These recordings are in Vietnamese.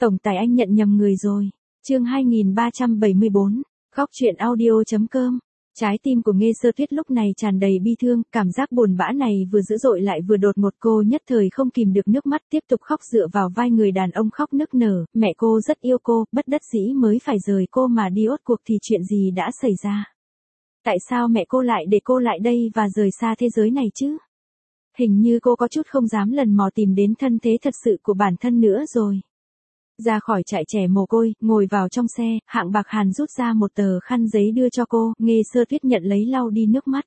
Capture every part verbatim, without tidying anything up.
Tổng tài anh nhận nhầm người rồi. Chương hai nghìn ba trăm bảy mươi bốn, Góc truyện audio.com. Trái tim của Nghê Sơ Tuyết lúc này tràn đầy bi thương, cảm giác buồn bã này vừa dữ dội lại vừa đột ngột, cô nhất thời không kìm được nước mắt, tiếp tục khóc dựa vào vai người đàn ông khóc nức nở. Mẹ cô rất yêu cô, bất đắc dĩ mới phải rời cô mà đi, ốt cuộc thì chuyện gì đã xảy ra? Tại sao mẹ cô lại để cô lại đây và rời xa thế giới này chứ? Hình như cô có chút không dám lần mò tìm đến thân thế thật sự của bản thân nữa rồi. Ra khỏi trại trẻ mồ côi, ngồi vào trong xe, Hạng Bạc Hàn rút ra một tờ khăn giấy đưa cho cô, Nghê Sơ Tuyết nhận lấy lau đi nước mắt.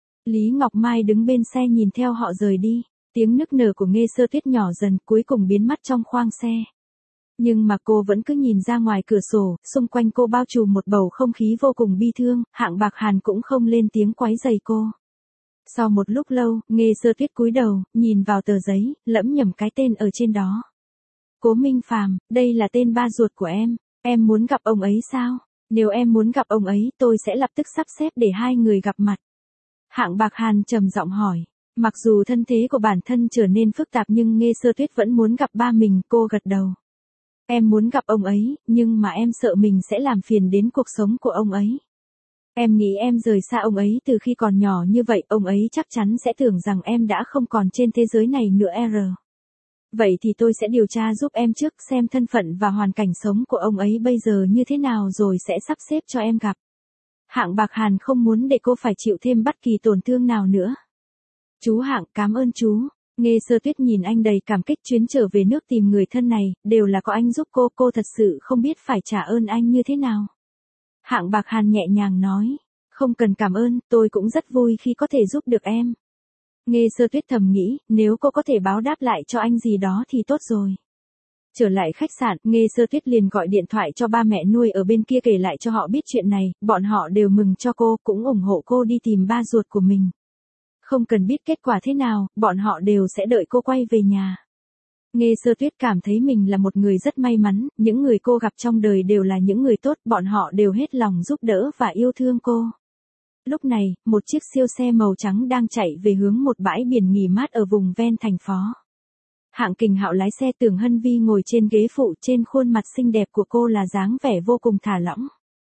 Lý Ngọc Mai đứng bên xe nhìn theo họ rời đi, tiếng nức nở của Nghê Sơ Tuyết nhỏ dần, cuối cùng biến mất trong khoang xe. Nhưng mà cô vẫn cứ nhìn ra ngoài cửa sổ, xung quanh cô bao trùm một bầu không khí vô cùng bi thương, Hạng Bạc Hàn cũng không lên tiếng quấy rầy cô. Sau một lúc lâu, Nghê Sơ Tuyết cúi đầu, nhìn vào tờ giấy, lẩm nhẩm cái tên ở trên đó. Cố Minh Phàm, đây là tên ba ruột của em, em muốn gặp ông ấy sao? Nếu em muốn gặp ông ấy, tôi sẽ lập tức sắp xếp để hai người gặp mặt. Hạng Bạc Hàn trầm giọng hỏi. Mặc dù thân thế của bản thân trở nên phức tạp nhưng Nghê Sơ Tuyết vẫn muốn gặp ba mình, cô gật đầu. Em muốn gặp ông ấy, nhưng mà em sợ mình sẽ làm phiền đến cuộc sống của ông ấy. Em nghĩ em rời xa ông ấy từ khi còn nhỏ như vậy, ông ấy chắc chắn sẽ tưởng rằng em đã không còn trên thế giới này nữa. R. Vậy thì tôi sẽ điều tra giúp em trước, xem thân phận và hoàn cảnh sống của ông ấy bây giờ như thế nào rồi sẽ sắp xếp cho em gặp. Hạng Bạc Hàn không muốn để cô phải chịu thêm bất kỳ tổn thương nào nữa. Chú Hạng, cảm ơn chú. Nghê Sơ Tuyết nhìn anh đầy cảm kích, chuyến trở về nước tìm người thân này, đều là có anh giúp cô, cô thật sự không biết phải trả ơn anh như thế nào. Hạng Bạc Hàn nhẹ nhàng nói, không cần cảm ơn, tôi cũng rất vui khi có thể giúp được em. Nghê Sơ Tuyết thầm nghĩ, nếu cô có thể báo đáp lại cho anh gì đó thì tốt rồi. Trở lại khách sạn, Nghê Sơ Tuyết liền gọi điện thoại cho ba mẹ nuôi ở bên kia kể lại cho họ biết chuyện này, bọn họ đều mừng cho cô, cũng ủng hộ cô đi tìm ba ruột của mình. Không cần biết kết quả thế nào, bọn họ đều sẽ đợi cô quay về nhà. Nghê Sơ Tuyết cảm thấy mình là một người rất may mắn, những người cô gặp trong đời đều là những người tốt, bọn họ đều hết lòng giúp đỡ và yêu thương cô. Lúc này, một chiếc siêu xe màu trắng đang chạy về hướng một bãi biển nghỉ mát ở vùng ven thành phố. Hạng Kình Hạo lái xe, Tưởng Hân Vi ngồi trên ghế phụ, trên khuôn mặt xinh đẹp của cô là dáng vẻ vô cùng thả lỏng.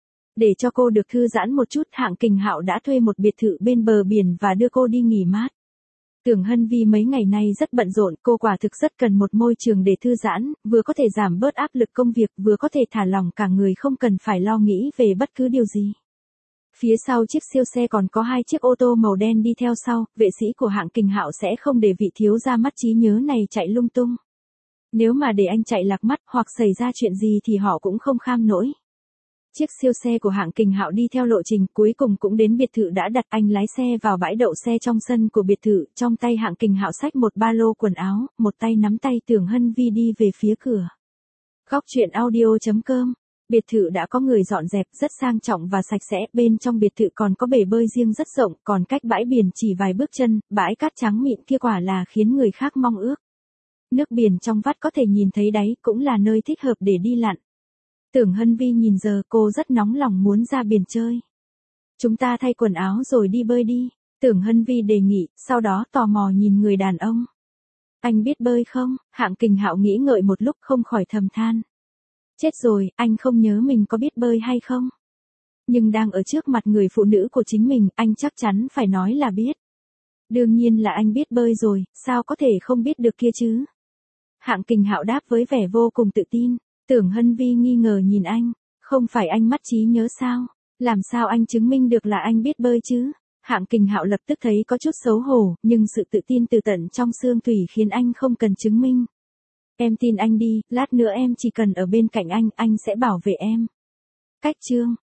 Để cho cô được thư giãn một chút, Hạng Kình Hạo đã thuê một biệt thự bên bờ biển và đưa cô đi nghỉ mát. Tưởng Hân Vi mấy ngày nay rất bận rộn, cô quả thực rất cần một môi trường để thư giãn, vừa có thể giảm bớt áp lực công việc, vừa có thể thả lỏng cả người, không cần phải lo nghĩ về bất cứ điều gì. Phía sau chiếc siêu xe còn có hai chiếc ô tô màu đen đi theo sau, vệ sĩ của Hạng Kình Hạo sẽ không để vị thiếu gia mất trí nhớ này chạy lung tung. Nếu mà để anh chạy lạc mắt hoặc xảy ra chuyện gì thì họ cũng không kham nổi. Chiếc siêu xe của Hạng Kình Hạo đi theo lộ trình, cuối cùng cũng đến biệt thự đã đặt, anh lái xe vào bãi đậu xe trong sân của biệt thự, trong tay Hạng Kình Hạo xách một ba lô quần áo, một tay nắm tay Tưởng Hân Vi đi về phía cửa. Góc truyện audio.com. Biệt thự đã có người dọn dẹp, rất sang trọng và sạch sẽ, bên trong biệt thự còn có bể bơi riêng rất rộng, còn cách bãi biển chỉ vài bước chân, bãi cát trắng mịn kia quả là khiến người khác mong ước. Nước biển trong vắt có thể nhìn thấy đáy, cũng là nơi thích hợp để đi lặn. Tưởng Hân Vi nhìn giờ, cô rất nóng lòng muốn ra biển chơi. Chúng ta thay quần áo rồi đi bơi đi, Tưởng Hân Vi đề nghị, sau đó tò mò nhìn người đàn ông. Anh biết bơi không? Hạng Kình Hạo nghĩ ngợi một lúc không khỏi thầm than. Chết rồi, anh không nhớ mình có biết bơi hay không? Nhưng đang ở trước mặt người phụ nữ của chính mình, anh chắc chắn phải nói là biết. Đương nhiên là anh biết bơi rồi, sao có thể không biết được kia chứ? Hạng Kình Hạo đáp với vẻ vô cùng tự tin. Tưởng Hân Vi nghi ngờ nhìn anh, không phải anh mất trí nhớ sao? Làm sao anh chứng minh được là anh biết bơi chứ? Hạng Kình Hạo lập tức thấy có chút xấu hổ, nhưng sự tự tin từ tận trong xương tủy khiến anh không cần chứng minh. Em tin anh đi, lát nữa em chỉ cần ở bên cạnh anh, anh sẽ bảo vệ em. Cách chương.